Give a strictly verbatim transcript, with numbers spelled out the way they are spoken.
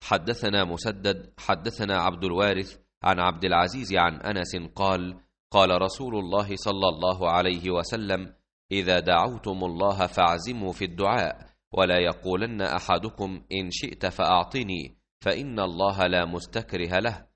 حدثنا مسدد حدثنا عبد الوارث عن عبد العزيز عن أنس قال قال رسول الله صلى الله عليه وسلم: إذا دعوتم الله فاعزموا في الدعاء، ولا يقولن أحدكم إن شئت فأعطني، فإن الله لا مستكره له،